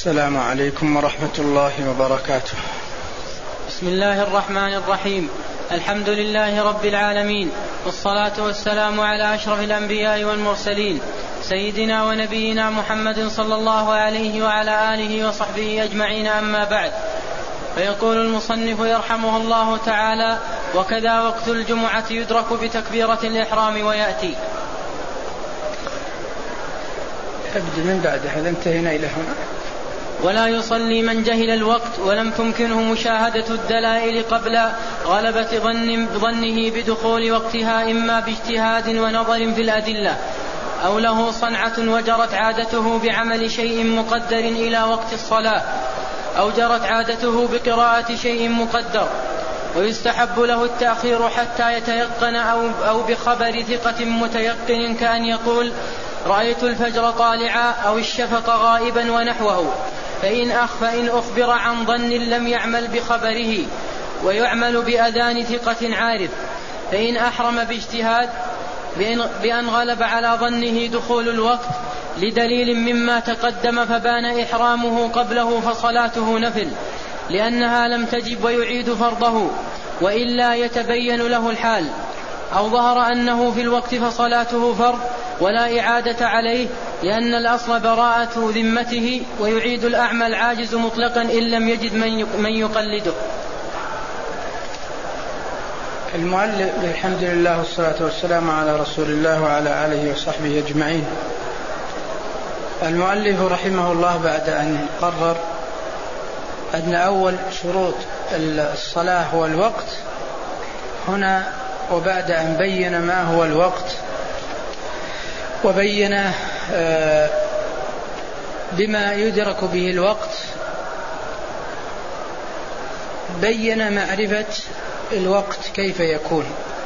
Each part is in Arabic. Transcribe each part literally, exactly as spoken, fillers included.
السلام عليكم ورحمة الله وبركاته. بسم الله الرحمن الرحيم. الحمد لله رب العالمين، والصلاة والسلام على أشرف الأنبياء والمرسلين، سيدنا ونبينا محمد صلى الله عليه وعلى آله وصحبه أجمعين، أما بعد. فيقول المصنف يرحمه الله تعالى: وكذا وقت الجمعة يدرك بتكبيرة الإحرام ويأتي. أبدأ من بعد هذا، انتهينا إلى هنا. ولا يصلي من جهل الوقت ولم تمكنه مشاهدة الدلائل قبل غلبة ظن ظنه بدخول وقتها، إما باجتهاد ونظر في الأدلة، أو له صنعة وجرت عادته بعمل شيء مقدر إلى وقت الصلاة، أو جرت عادته بقراءة شيء مقدر. ويستحب له التأخير حتى يتيقن، أو, أو بخبر ثقة متيقن كأن يقول: رأيت الفجر طالعا، أو الشفق غائبا ونحوه. فإن, أخ فإن أخبر عن ظن لم يعمل بخبره، ويعمل بأذان ثقة عارف. فإن أحرم باجتهاد بأن غلب على ظنه دخول الوقت لدليل مما تقدم فبان إحرامه قبله، فصلاته نفل لأنها لم تجب ويعيد فرضه، وإلا يتبين له الحال. أو ظهر أنه في الوقت فصلاته فرض ولا إعادة عليه، لأن الأصل براءة ذمته، ويعيد الأعمى العاجز مطلقا إن لم يجد من يقلده. المؤلف الحمد لله والصلاة والسلام على رسول الله وعلى آله وصحبه أجمعين. المؤلف رحمه الله بعد أن قرر أن أول شروط الصلاة هو الوقت هنا، وبعد أن بين ما هو الوقت وبين بما يدرك به الوقت، بين معرفة الوقت كيف يكون.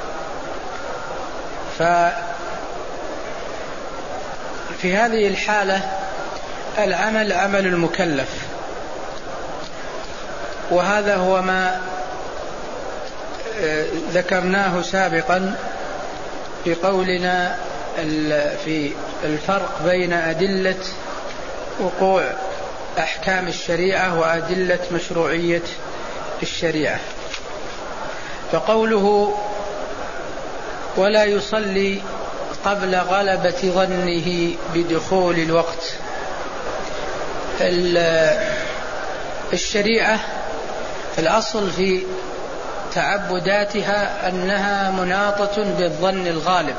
ففي هذه الحالة العمل عمل المكلف، وهذا هو ما ذكرناه سابقا بقولنا في الفرق بين أدلة وقوع أحكام الشريعة وأدلة مشروعية الشريعة. فقوله ولا يصلي قبل غلبة ظنه بدخول الوقت، الشريعة الأصل في تعبداتها أنها مناطة بالظن الغالب،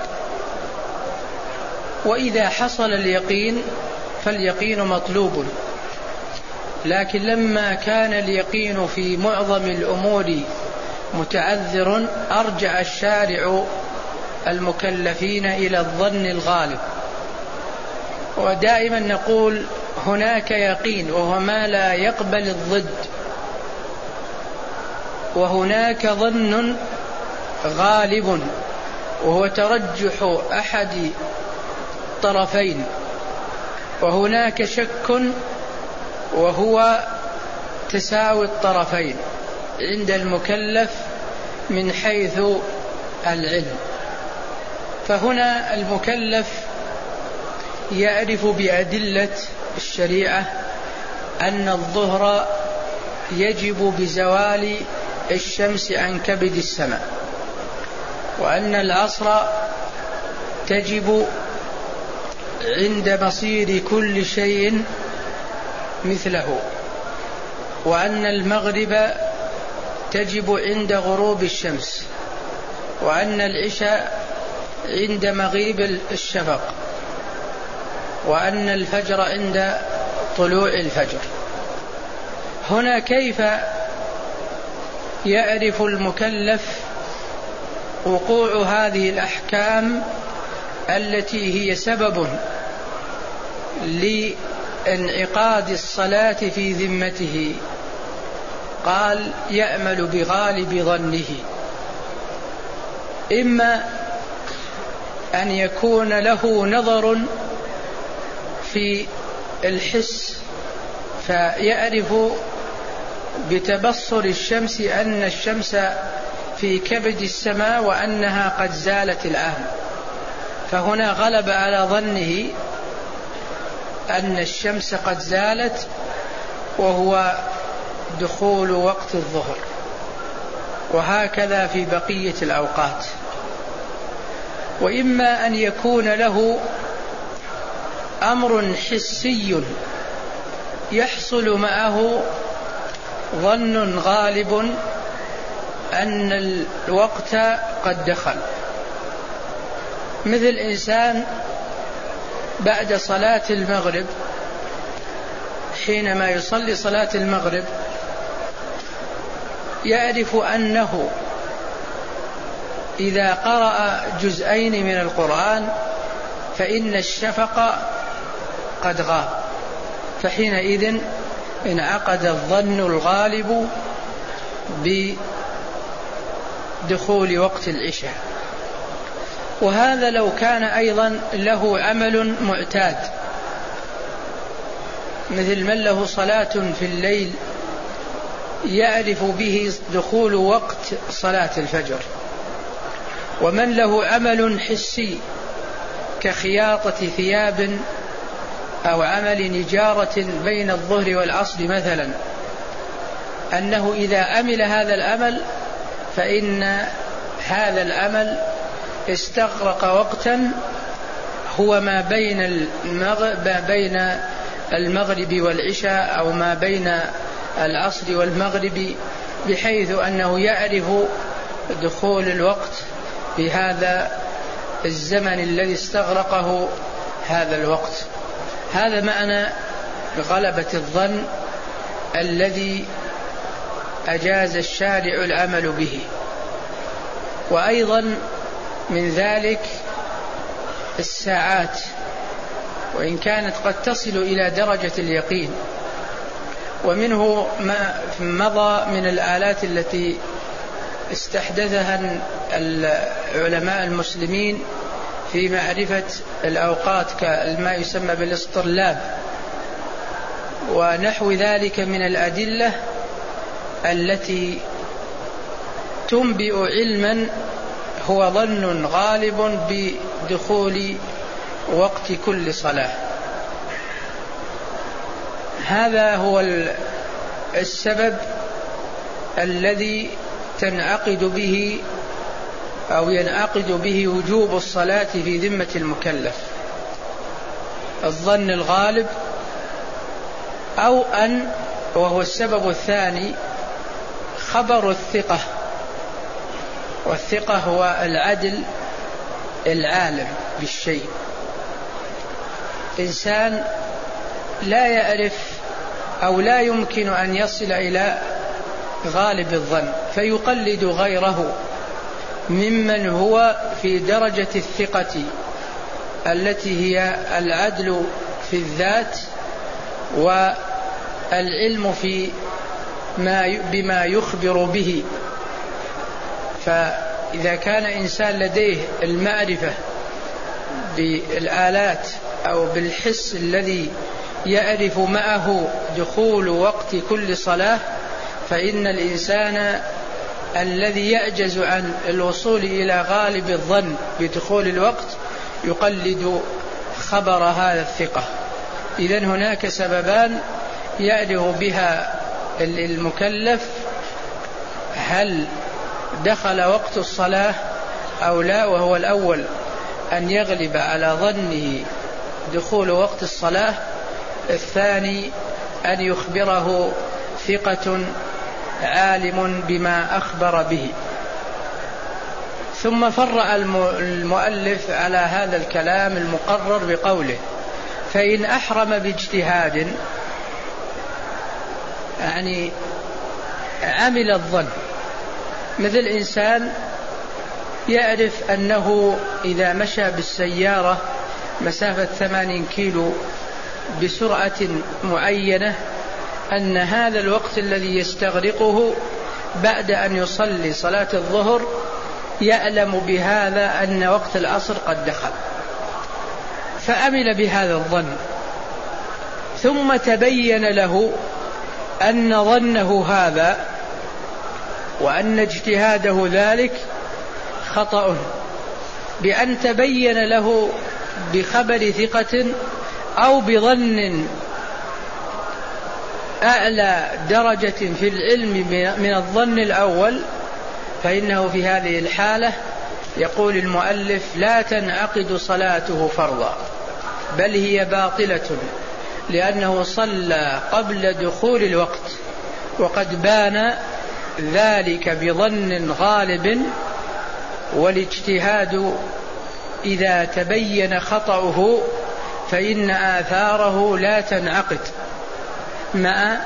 وإذا حصل اليقين فاليقين مطلوب. لكن لما كان اليقين في معظم الأمور متعذر، أرجع الشارع المكلفين إلى الظن الغالب. ودائما نقول هناك يقين وهو ما لا يقبل الضد، وهناك ظن غالب وهو ترجح أحد طرفين، وهناك شك وهو تساوي الطرفين عند المكلف من حيث العلم. فهنا المكلف يعرف بأدلة الشريعة أن الظهر يجب بزوال الشمس عن كبد السماء، وأن العصر تجب عند مصير كل شيء مثله، وأن المغرب تجب عند غروب الشمس، وأن العشاء عند مغيب الشفق، وأن الفجر عند طلوع الفجر. هنا كيف يعرف المكلف وقوع هذه الأحكام التي هي سبب لانعقاد الصلاة في ذمته؟ قال يعمل بغالب ظنه، إما أن يكون له نظر في الحس فيعرف بتبصر الشمس أن الشمس في كبد السماء وأنها قد زالت الآن، فهنا غلب على ظنه أن الشمس قد زالت وهو دخول وقت الظهر، وهكذا في بقية الأوقات. وإما أن يكون له أمر حسي يحصل معه ظن غالب أن الوقت قد دخل، مثل إنسان بعد صلاة المغرب حينما يصلي صلاة المغرب يعرف أنه إذا قرأ جزئين من القرآن فإن الشفق قد غاب، فحينئذ انعقد الظن الغالب بدخول وقت العشاء. وهذا لو كان أيضا له عمل معتاد، مثل من له صلاة في الليل يعرف به دخول وقت صلاة الفجر، ومن له عمل حسي كخياطة ثياب أو عمل نجارة بين الظهر والعصر مثلا، أنه إذا عمل هذا العمل فإن هذا العمل استغرق وقتا هو ما بين المغرب, ما بين المغرب والعشاء أو ما بين العصر والمغرب، بحيث أنه يعرف دخول الوقت بهذا الزمن الذي استغرقه هذا الوقت. هذا معنى غلبة الظن الذي أجاز الشارع العمل به. وأيضا من ذلك الساعات، وإن كانت قد تصل إلى درجة اليقين، ومنه ما مضى من الآلات التي استحدثها العلماء المسلمين في معرفة الأوقات كما يسمى بالاصطرلاب ونحو ذلك من الأدلة التي تنبئ علما هو ظن غالب بدخول وقت كل صلاة. هذا هو السبب الذي تنعقد به أو ينعقد به وجوب الصلاة في ذمة المكلف، الظن الغالب، أو أن وهو السبب الثاني خبر الثقة، والثقة هو العدل العالم بالشيء. إنسان لا يعرف أو لا يمكن أن يصل إلى غالب الظن فيقلد غيره ممن هو في درجة الثقة التي هي العدل في الذات والعلم في ما بما يخبر به. فإذا كان إنسان لديه المعرفة بالآلات أو بالحس الذي يعرف معه دخول وقت كل صلاة، فإن الإنسان الذي يعجز عن الوصول إلى غالب الظن بدخول الوقت يقلد خبر هذا الثقة. إذن هناك سببان يعرف بها المكلف هل دخل وقت الصلاة أو لا، وهو الأول أن يغلب على ظنه دخول وقت الصلاة، الثاني أن يخبره ثقة عالم بما أخبر به. ثم فرع المؤلف على هذا الكلام المقرر بقوله: فإن أحرم باجتهاد، يعني عمل الظن، مثل إنسان يعرف أنه إذا مشى بالسيارة مسافة ثمانين كيلو بسرعة معينة أن هذا الوقت الذي يستغرقه بعد أن يصلي صلاة الظهر يعلم بهذا أن وقت العصر قد دخل، فعمل بهذا الظن، ثم تبين له أن ظنه هذا وأن اجتهاده ذلك خطأ، بأن تبين له بخبر ثقة أو بظن أعلى درجة في العلم من الظن الأول، فإنه في هذه الحالة يقول المؤلف لا تنعقد صلاته فرضا، بل هي باطلة، لأنه صلى قبل دخول الوقت، وقد بان ذلك بظن غالب، والاجتهاد إذا تبين خطأه فإن آثاره لا تنعقد، مع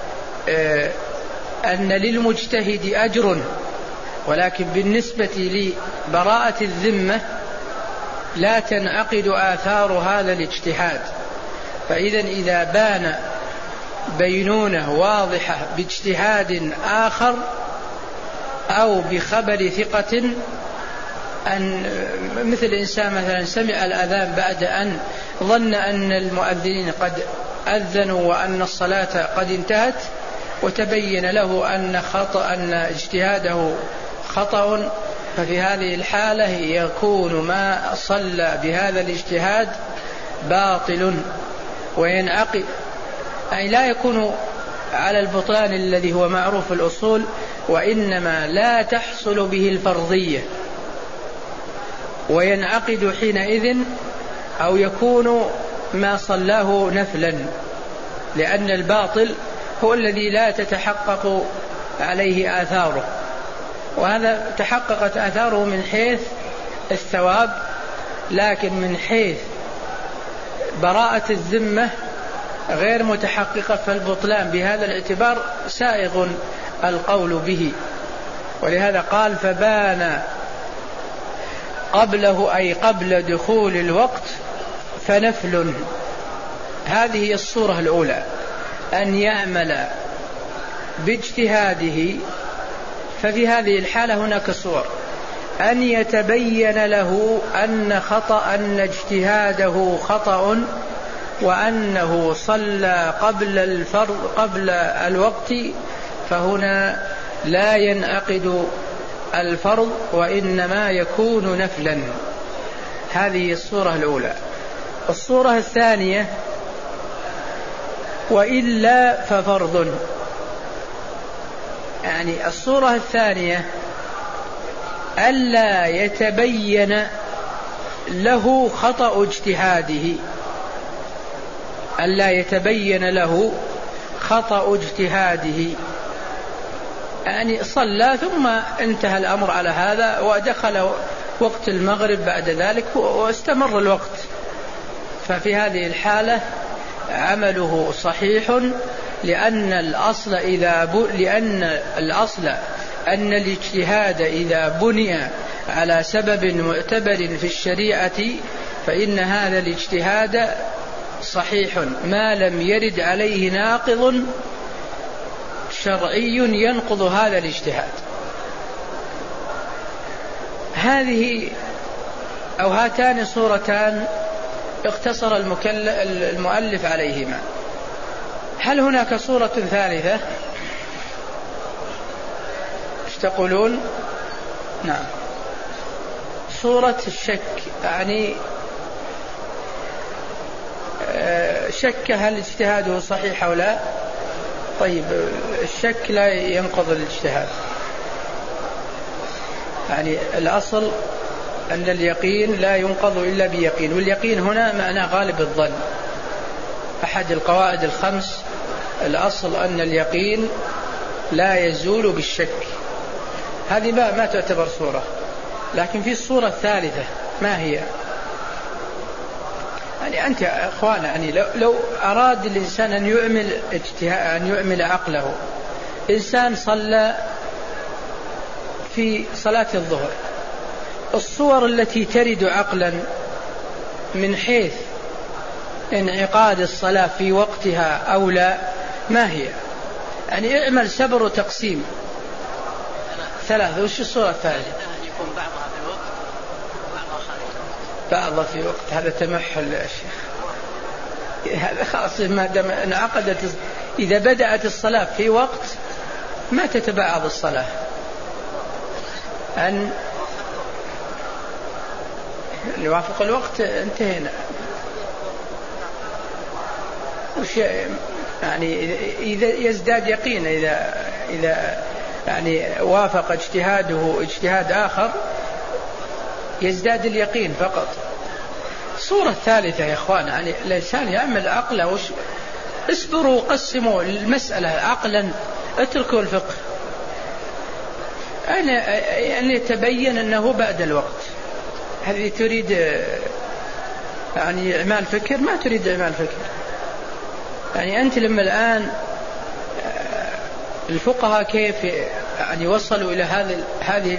أن للمجتهد أجر، ولكن بالنسبة لبراءة الذمة لا تنعقد آثار هذا الاجتهاد. فإذا إذا بان بينونة واضحة باجتهاد آخر أو بخبر ثقة، أن مثل إنسان مثلا سمع الأذان بعد أن ظن أن المؤذنين قد أذنوا وأن الصلاة قد انتهت، وتبين له أن خطأ أن اجتهاده خطأ، ففي هذه الحالة يكون ما صلى بهذا الاجتهاد باطل وينعقد، أي لا يكون على البطلان الذي هو معروف الأصول، وإنما لا تحصل به الفرضية، وينعقد حينئذ أو يكون ما صلاه نفلا، لأن الباطل هو الذي لا تتحقق عليه آثاره، وهذا تحققت آثاره من حيث الثواب، لكن من حيث براءة الذمة غير متحققة، فالبطلان بهذا الاعتبار سائغ القول به. ولهذا قال فبان قبله أي قبل دخول الوقت فنفل. هذه الصورة الأولى، أن يعمل باجتهاده. ففي هذه الحالة هناك صور: أن يتبين له أن خطأ أن اجتهاده خطأ، وأنه صلى قبل الفرض قبل الوقت، فهنا لا ينعقد الفرض وإنما يكون نفلا. هذه الصورة الأولى. الصورة الثانية: وإلا ففرض. يعني الصورة الثانية ألا يتبين له خطأ اجتهاده، ألا يتبين له خطأ اجتهاده، يعني صلى ثم انتهى الأمر على هذا، ودخل وقت المغرب بعد ذلك واستمر الوقت، ففي هذه الحالة عمله صحيح، لأن الأصل إذا ب... لأن الأصل أن الاجتهاد إذا بني على سبب معتبر في الشريعة فإن هذا الاجتهاد صحيح ما لم يرد عليه ناقض شرعي ينقض هذا الاجتهاد. هذه أو هاتان صورتان اقتصر المؤلف عليهما. هل هناك صورة ثالثة؟ ايش تقولون؟ نعم، صورة الشك، يعني شك هل اجتهاده صحيح أو لا. طيب، الشك لا ينقض الاجتهاد، يعني الأصل أن اليقين لا ينقض إلا بيقين، واليقين هنا معناه غالب الظن. أحد القواعد الخمس الأصل أن اليقين لا يزول بالشك. هذه ما, ما تعتبر صورة. لكن في الصورة الثالثة ما هي؟ يعني أنت يا أخوان، يعني لو, لو أراد الإنسان أن يعمل اجتهاد، أن يعمل عقله، إنسان صلى في صلاة الظهر، الصور التي ترد عقلا من حيث انعقاد الصلاة في وقتها أو لا ما هي؟ يعني اعمل سبر وتقسيم ثلاثة. وش الصورة الثالثة؟ يكون بعضها في الوقت وبعضها خارج. بعضها في وقت، هذا تمحل يا شيخ، هذا خاص ما دام انعقدت. إذا بدأت الصلاة في وقت ما تتبعض الصلاة، أن يوافق الوقت انتهينا. وش يعني إذا يزداد يقين إذا إذا يعني وافق اجتهاده اجتهاد آخر يزداد اليقين فقط. الصورة الثالثة يا إخوان يعني الإنسان يعمل عقله وش... اصبروا قسموا المسألة عقلا، اتركوا الفقه. أنا يعني يتبين أنه بعد الوقت، هذه تريد يعني إعمال فكر؟ ما تريد إعمال فكر. يعني أنت لما الآن الفقهاء كيف يعني وصلوا إلى هذه هذه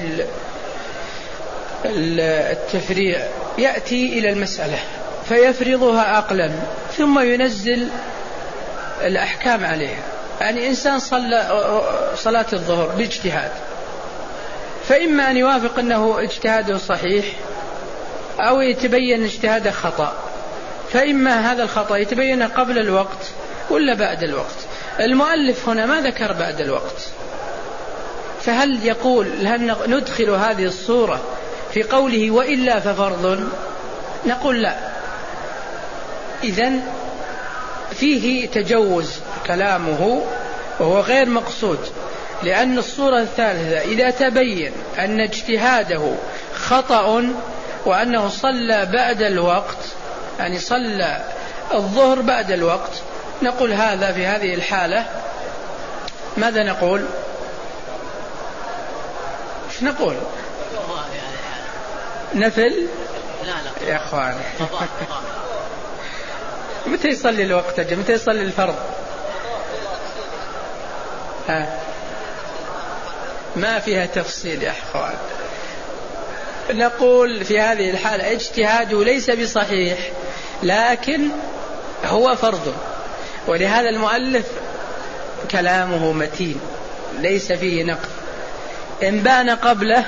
التفريع، يأتي إلى المسألة فيفرضها عقلا ثم ينزل الأحكام عليها. يعني إنسان صلى صلاة الظهر باجتهاد، فإما أن يوافق أنه اجتهاده صحيح أو يتبين اجتهاده خطأ، فإما هذا الخطأ يتبين قبل الوقت ولا بعد الوقت. المؤلف هنا ما ذكر بعد الوقت، فهل يقول هل ندخل هذه الصورة في قوله وإلا ففرض؟ نقول لا. إذن فيه تجوز كلامه وهو غير مقصود، لأن الصورة الثالثة إذا تبين أن اجتهاده خطأ وأنه صلى بعد الوقت، يعني صلى الظهر بعد الوقت، نقول هذا في هذه الحالة ماذا نقول؟ ايش نقول؟ نفل؟ لا لا يا اخوان متى يصلي الوقت؟ متى يصلي الفرض؟ ها ما فيها تفصيل يا اخوان. نقول في هذه الحالة اجتهاده ليس بصحيح لكن هو فرض، ولهذا المؤلف كلامه متين ليس فيه نقد. إن بان قبله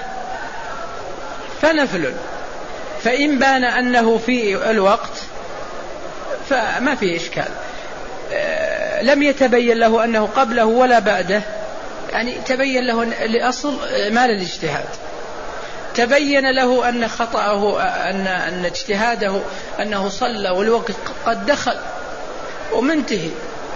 فنفل، فإن بان أنه في الوقت فما فيه إشكال. لم يتبين له أنه قبله ولا بعده، يعني تبين له لأصل مال الاجتهاد، تبين له أن خطأه أن, أن اجتهاده أنه صلى والوقت قد دخل ومنتهي،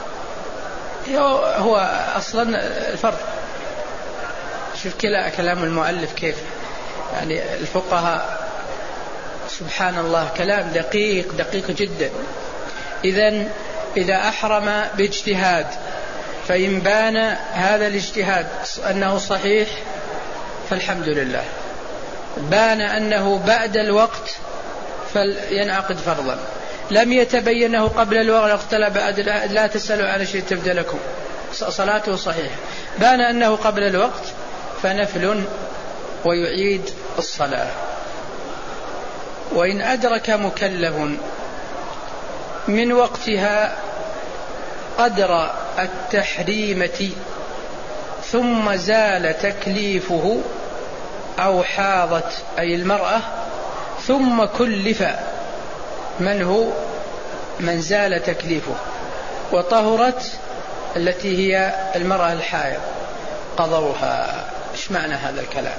هو أصلا الفرض. شوف كلام المؤلف كيف يعني الفقهاء سبحان الله كلام دقيق دقيق جدا. إذن إذا أحرم باجتهاد فإن بان هذا الاجتهاد أنه صحيح فالحمد لله، بان أنه بعد الوقت فلينعقد فرضا، لم يتبينه قبل الوقت لا بعد لا تسألوا عن شيء تبدأ لكم، صلاته صحيحة. بان أنه قبل الوقت فنفل ويعيد الصلاة. وإن أدرك مكلف من وقتها قدر التحريمة ثم زال تكليفه أو حاضت أي المرأة ثم كلف من هو من زال تكليفه وطهرت التي هي المرأة الحائض قضوها. إيش معنى هذا الكلام؟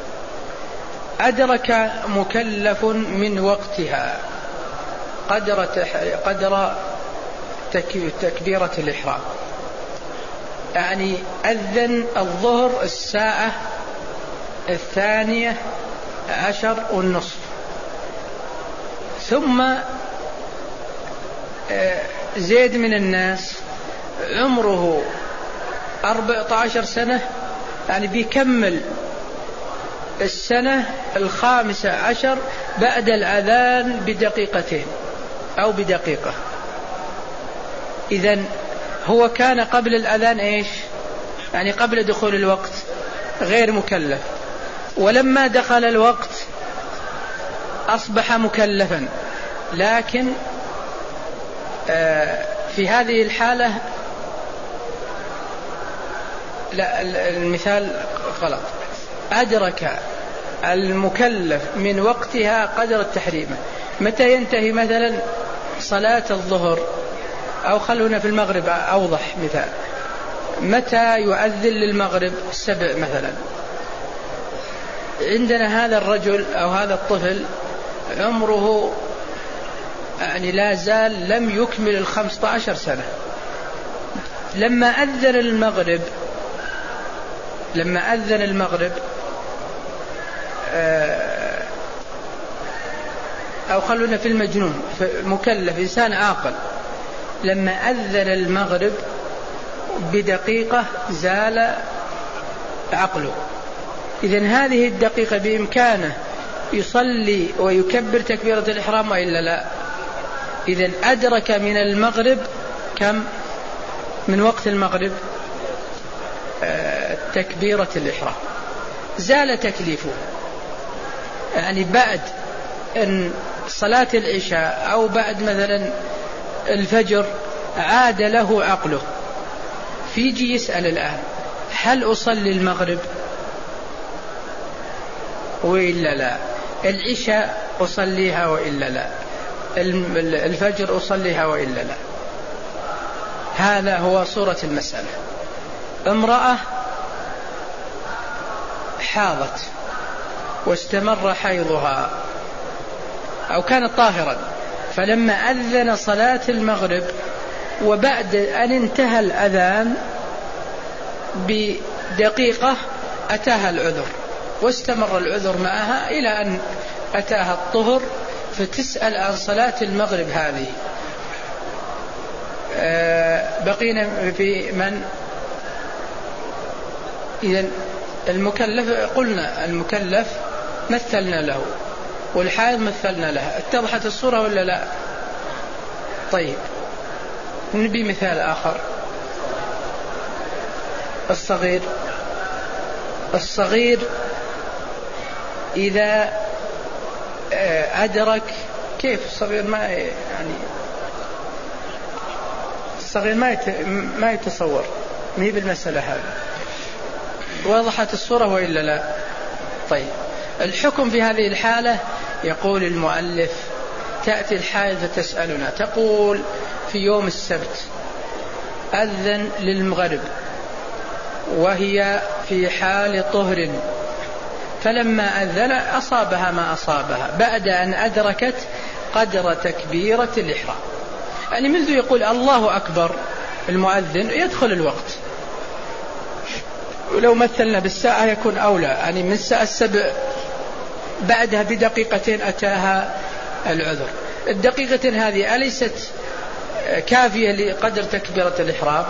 أدرك مكلف من وقتها قدر قدر تكبيرة الإحرام، يعني أذن الظهر الساعة الثانية عشر والنصف، ثم زيد من الناس عمره أربعة عشر سنة، يعني بيكمل السنة الخامسة عشر بعد الأذان بدقيقتين أو بدقيقة. إذن هو كان قبل الأذان إيش؟ يعني قبل دخول الوقت غير مكلف، ولما دخل الوقت أصبح مكلفا، لكن في هذه الحالة لا المثال غلط. أدرك المكلف من وقتها قدر التحريم. متى ينتهي مثلا صلاة الظهر، أو خلونا في المغرب أوضح مثال، متى يؤذن للمغرب؟ السبع مثلا. عندنا هذا الرجل أو هذا الطفل عمره يعني لا زال لم يكمل الخمسة عشر سنة، لما أذن المغرب لما أذن المغرب أو خلونا في المجنون، في مكلف إنسان عاقل، لما أذن المغرب بدقيقة زال عقله. إذن هذه الدقيقة بإمكانه يصلي ويكبر تكبيرة الإحرام وإلا لا؟ إذن أدرك من المغرب كم من وقت المغرب؟ آه تكبيرة الإحرام، زال تكليفه. يعني بعد أن صلاة العشاء أو بعد مثلا الفجر عاد له عقله، فيجي يسأل الآن هل أصلي المغرب وإلا لا؟ العشاء أصليها وإلا لا؟ الفجر أصليها وإلا لا؟ هذا هو صورة المسألة. امرأة حاضت واستمر حيضها أو كانت طاهرا، فلما أذن صلاة المغرب وبعد أن انتهى الأذان بدقيقة أتاها العذر واستمر العذر معها إلى أن أتاها الطهر، فتسأل عن صلاة المغرب هذه. أه بقينا في من؟ إذن المكلف قلنا المكلف مثلنا له، والحائض مثلنا لها. اتضحت الصورة ولا لا؟ طيب نبي مثال آخر. الصغير الصغير إذا أدرك، كيف الصغير ما يعني الصغير ما ما يتصور، ما هي بالمسألة هذه. وضحت الصورة وإلا لا؟ طيب الحكم في هذه الحالة، يقول المؤلف تأتي الحائض فتسألنا تقول في يوم السبت أذن للمغرب وهي في حال طهر، فلما أذن أصابها ما أصابها بعد أن أدركت قدر تكبيرة الإحرام. يعني منذ يقول الله أكبر المؤذن يدخل الوقت، ولو مثلنا بالساعة يكون أولى، يعني من الساعة السبع بعدها بدقيقتين أتاها العذر. الدقيقتين هذه أليست كافية لقدر تكبيرة الإحرام؟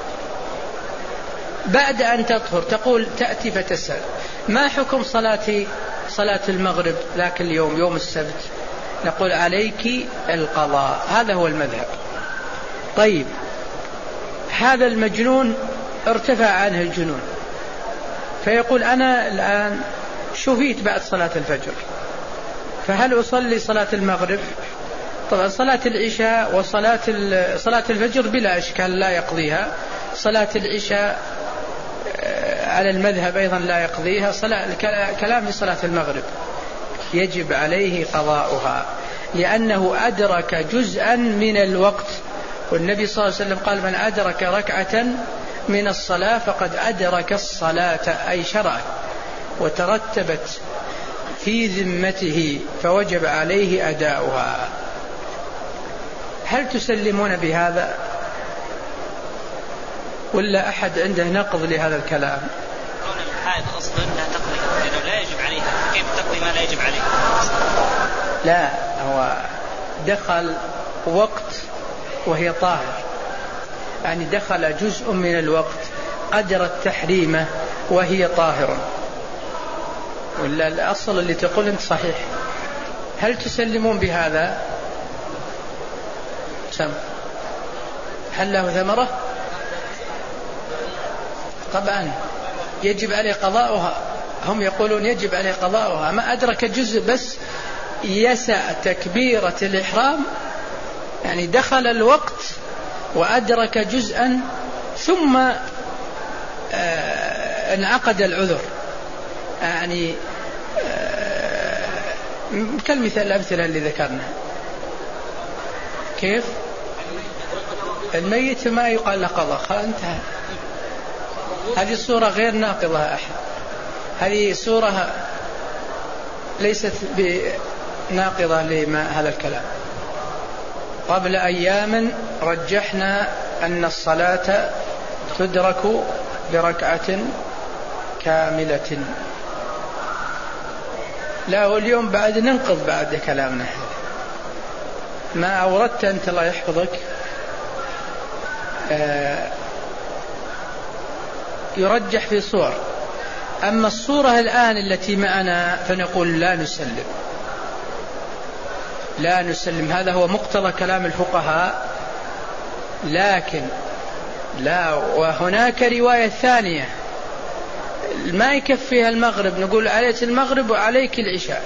بعد أن تطهر تقول تأتي فتسأل ما حكم صلاة صلاة المغرب ذاك اليوم يوم السبت؟ نقول عليك القضاء. هذا هو المذهب. طيب هذا المجنون ارتفع عنه الجنون، فيقول أنا الآن شفيت بعد صلاة الفجر، فهل أصلي صلاة المغرب؟ طبعا صلاة العشاء وصلاة صلاة الفجر بلا إشكال لا يقضيها، صلاة العشاء على المذهب أيضا لا يقضيها. صلاة كلام في صلاة المغرب يجب عليه قضاؤها، لأنه أدرك جزءا من الوقت، والنبي صلى الله عليه وسلم قال من أدرك ركعة من الصلاة فقد أدرك الصلاة، أي شرعا وترتبت في ذمته فوجب عليه أداؤها. هل تسلمون بهذا ولا أحد عنده نقض لهذا الكلام؟ كون الحائض أصلا لا تقضي لأنه لا يجب عليها، كيف تقضي ما لا يجب عليها؟ لا، هو دخل وقت وهي طاهر، يعني دخل جزء من الوقت قدر التحريمة وهي طاهرة، ولا الأصل اللي تقول أنت صحيح. هل تسلمون بهذا؟ سم هل له ثمرة؟ طبعا يجب عليه قضاؤها، هم يقولون يجب عليه قضاؤها. ما أدرك جزء بس يسع تكبيرة الإحرام، يعني دخل الوقت وأدرك جزءا ثم آه انعقد العذر. يعني آه كالمثال الأمثلة اللي ذكرنا. كيف الميت ما يقال له قضاء، خلاص انتهى. هذه الصورة غير ناقضة أحد، هذه صورة ليست بناقضة لما هذا الكلام. قبل أيام رجحنا أن الصلاة تدرك بركعة كاملة. لا واليوم بعد ننقض بعد كلامنا ما أوردت أنت الله يحفظك. آه يرجح في صور، أما الصورة الآن التي معنا فنقول لا نسلم لا نسلم هذا هو مقتضى كلام الفقهاء. لكن لا، وهناك رواية ثانية ما يكفيها المغرب، نقول عليك المغرب وعليك العشاء،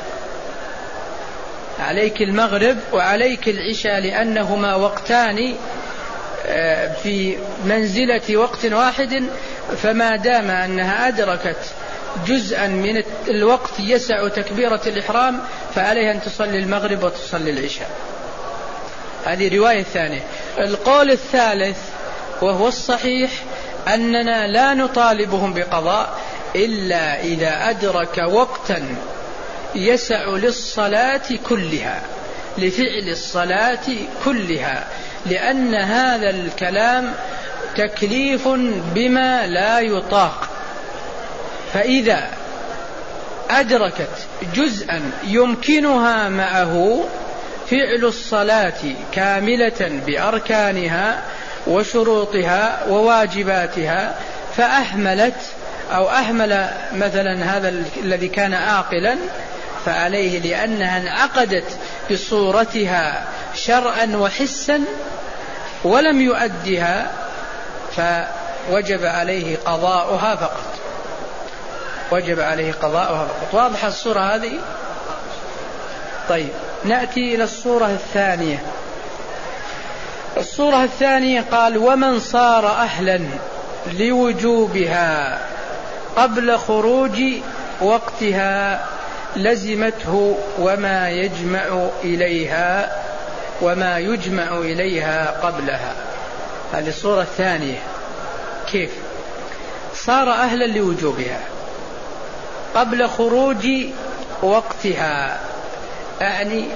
عليك المغرب وعليك العشاء، لأنهما وقتان في منزلة وقت واحد، فما دام أنها أدركت جزءا من الوقت يسع تكبيرة الإحرام فعليها أن تصلي المغرب وتصلي العشاء. هذه رواية ثانية. القول الثالث وهو الصحيح أننا لا نطالبهم بقضاء إلا إذا أدرك وقتا يسع للصلاة كلها، لفعل الصلاة كلها، لأن هذا الكلام تكليف بما لا يطاق. فإذا أدركت جزءا يمكنها معه فعل الصلاة كاملة بأركانها وشروطها وواجباتها، فأهملت أو أهمل مثلا هذا الذي كان عاقلا، فعليه لأنها انعقدت بصورتها شرعا وحسا ولم يؤدها فوجب عليه قضاؤها فقط، وجب عليه قضاؤها فقط. واضح الصورة هذه؟ طيب نأتي إلى الصورة الثانية. الصورة الثانية قال ومن صار أهلا لوجوبها قبل خروج وقتها لزمته وما يجمع إليها وما يجمع إليها قبلها. هذه الصورة الثانية. كيف صار أهلا لوجوبها قبل خروج وقتها؟ يعني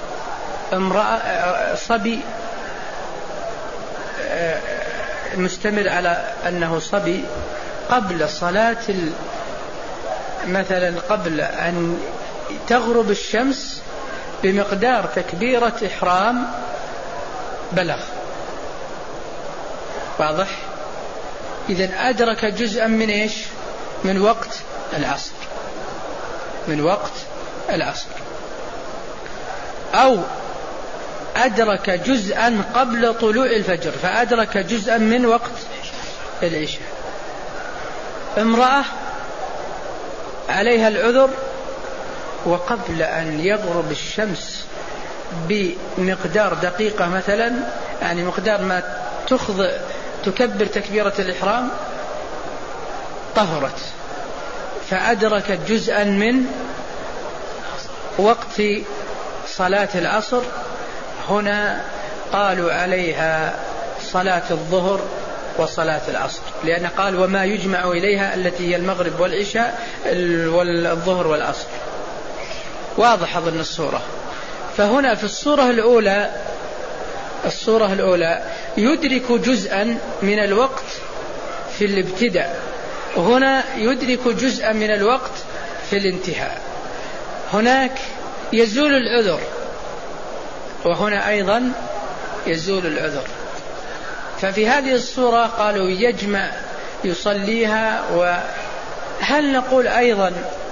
امرأة صبي مستمر على أنه صبي قبل صلاة مثلا قبل أن تغرب الشمس بمقدار تكبيرة إحرام بلغ. واضح؟ إذن أدرك جزءا من إيش؟ من وقت العصر، من وقت العصر. أو أدرك جزءا قبل طلوع الفجر فأدرك جزءا من وقت العشاء. امرأة عليها العذر وقبل أن يغرب الشمس بمقدار دقيقة مثلا، يعني مقدار ما تخضع تكبر تكبيرة الإحرام، طهرت فأدركت جزءا من وقت صلاة العصر. هنا قالوا عليها صلاة الظهر وصلاة العصر، لأن قال وما يجمع إليها التي هي المغرب والعشاء والظهر والعصر. واضح أظن الصورة. فهنا في الصورة الأولى الصورة الأولى يدرك جزءا من الوقت في الابتداء، هنا يدرك جزءا من الوقت في الانتهاء. هناك يزول العذر وهنا أيضا يزول العذر. ففي هذه الصورة قالوا يجمع يصليها. وهل نقول أيضا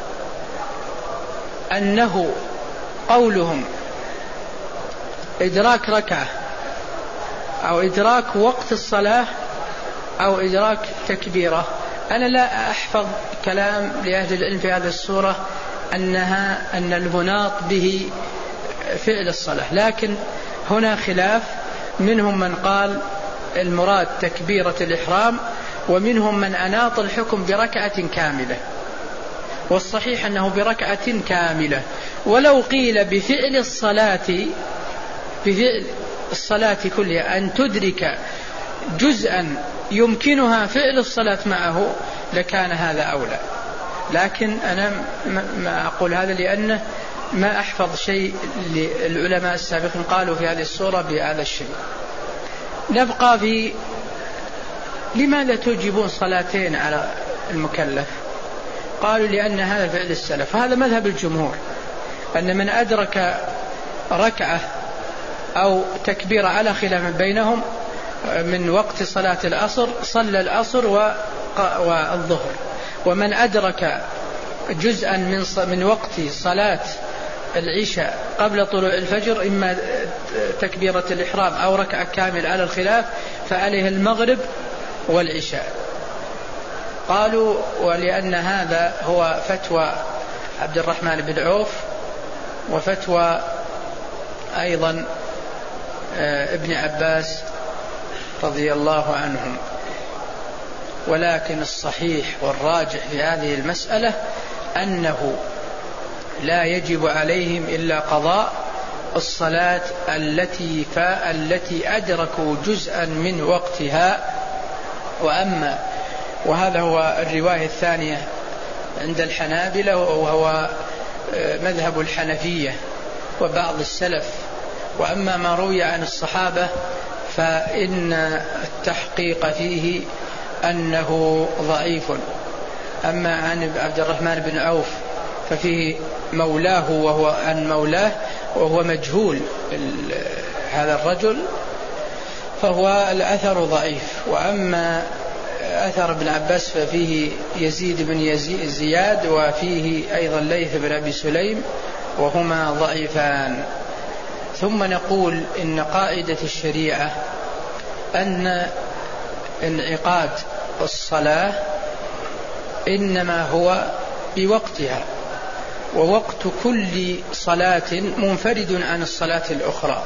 أنه قولهم إدراك ركعة أو إدراك وقت الصلاة أو إدراك تكبيرة؟ أنا لا أحفظ كلام لأهل العلم في هذه الصورة أنها أن المناط به فعل الصلاة، لكن هنا خلاف. منهم من قال المراد تكبيرة الإحرام، ومنهم من أناط الحكم بركعة كاملة، والصحيح أنه بركعة كاملة. ولو قيل بفعل الصلاة بفعل الصلاة كلها أن تدرك جزءا يمكنها فعل الصلاة معه لكان هذا أولى، لكن أنا ما أقول هذا لأنه ما أحفظ شيء للعلماء السابقين قالوا في هذه الصورة بهذا الشيء. نبقى في لماذا توجبون صلاتين على المكلف؟ قالوا لأن هذا فعل السلف. هذا مذهب الجمهور، أن من أدرك ركعة أو تكبير على خلاف بينهم من وقت صلاة العصر صلى العصر والظهر، ومن أدرك جزءا من من وقت صلاة العشاء قبل طلوع الفجر إما تكبيرة الإحرام أو ركعة كامل على الخلاف فعليه المغرب والعشاء. قالوا ولأن هذا هو فتوى عبد الرحمن بن عوف وفتوى أيضا ابن عباس رضي الله عنهم. ولكن الصحيح والراجح في هذه المسألة أنه لا يجب عليهم إلا قضاء الصلاة التي فالتي أدركوا جزءا من وقتها. وأما وهذا هو الرواية الثانية عند الحنابلة وهو مذهب الحنفية وبعض السلف. وأما ما روي عن الصحابة فإن التحقيق فيه أنه ضعيف. أما عن عبد الرحمن بن عوف ففيه مولاه وهو عن مولاه وهو مجهول هذا الرجل فهو الأثر ضعيف. وأما أثر ابن عباس ففيه يزيد بن يزيد زياد وفيه أيضا ليث بن أبي سليم وهما ضعيفان. ثم نقول إن قاعدة الشريعة أن انعقاد الصلاة إنما هو بوقتها، ووقت كل صلاة منفرد عن الصلاة الأخرى.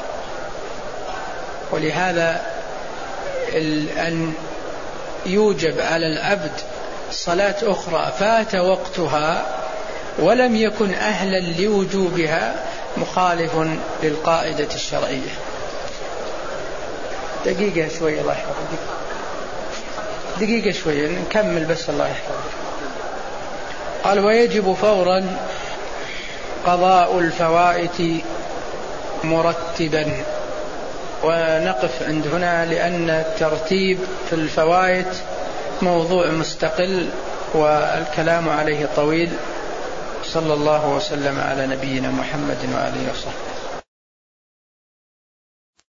ولهذا أن يوجب على العبد صلاة أخرى فات وقتها ولم يكن أهلا لوجوبها مخالف للقاعدة الشرعية. دقيقة شوية الله يحفظك، دقيقة شوية نكمل بس الله يحفظك. قال ويجب فورا قضاء الفوائت مرتبا. ونقف عند هنا لأن الترتيب في الفوائت موضوع مستقل والكلام عليه طويل. صلى الله وسلم على نبينا محمد وآله وصحبه.